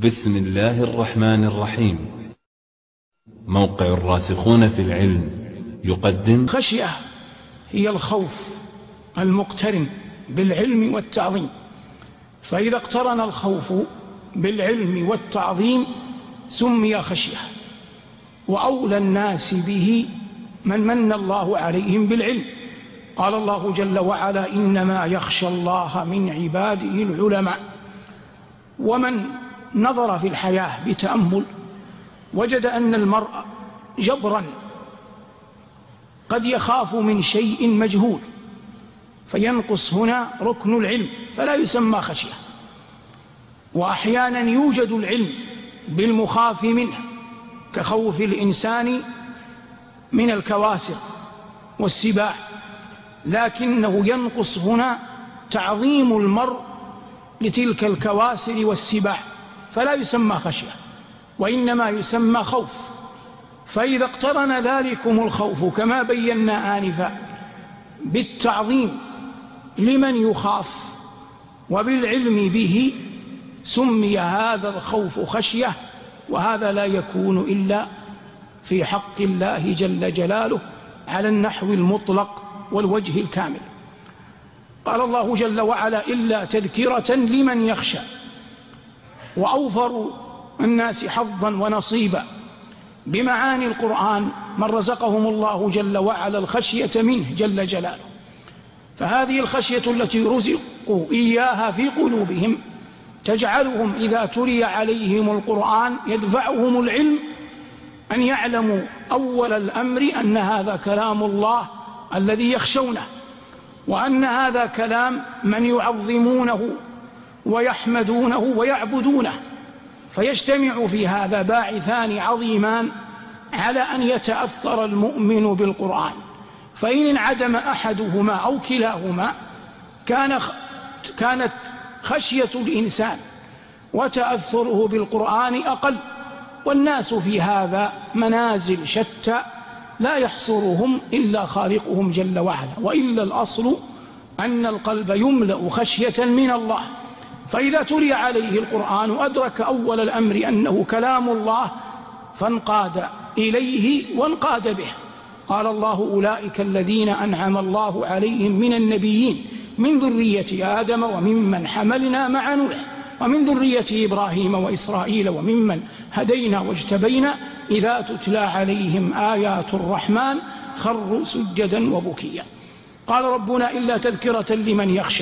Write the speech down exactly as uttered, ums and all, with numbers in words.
بسم الله الرحمن الرحيم. موقع الراسخون في العلم يقدم خشية هي الخوف المقترن بالعلم والتعظيم، فإذا اقترن الخوف بالعلم والتعظيم سمي خشية. وأولى الناس به من من الله عليهم بالعلم. قال الله جل وعلا: إنما يخشى الله من عباده العلماء. ومن نظر في الحياة بتأمل وجد أن المرء جبرا قد يخاف من شيء مجهول فينقص هنا ركن العلم فلا يسمى خشية. وأحيانا يوجد العلم بالمخاف منه كخوف الإنسان من الكواسر والسباع، لكنه ينقص هنا تعظيم المرء لتلك الكواسر والسباع فلا يسمى خشية وإنما يسمى خوف. فإذا اقترن ذلكم الخوف كما بينا آنفا بالتعظيم لمن يخاف وبالعلم به سمي هذا الخوف خشية، وهذا لا يكون إلا في حق الله جل جلاله على النحو المطلق والوجه الكامل. قال الله جل وعلا: إلا تذكرة لمن يخشى. وأوفر الناس حظا ونصيبا بمعاني القرآن من رزقهم الله جل وعلا الخشية منه جل جلاله. فهذه الخشية التي رزقوا إياها في قلوبهم تجعلهم إذا تلي عليهم القرآن يدفعهم العلم أن يعلموا أول الأمر أن هذا كلام الله الذي يخشونه، وأن هذا كلام من يعظمونه ويحمدونه ويعبدونه. فيجتمع في هذا باعثان عظيمان على أن يتأثر المؤمن بالقرآن. فإن انعدم أحدهما أو كلاهما كان كانت خشية الإنسان وتأثره بالقرآن أقل. والناس في هذا منازل شتى لا يحصرهم إلا خالقهم جل وعلا، وإلا الأصل أن القلب يملأ خشية من الله. فإذا تلي عليه القرآن أدرك أول الأمر أنه كلام الله فانقاد إليه وانقاد به. قال الله: أولئك الذين أنعم الله عليهم من النبيين من ذرية آدم وممن حملنا مع نوح ومن ذرية إبراهيم وإسرائيل وممن هدينا واجتبينا إذا تتلى عليهم آيات الرحمن خروا سجدا وبكيا. قال ربنا: إلا تذكرة لمن يخشى.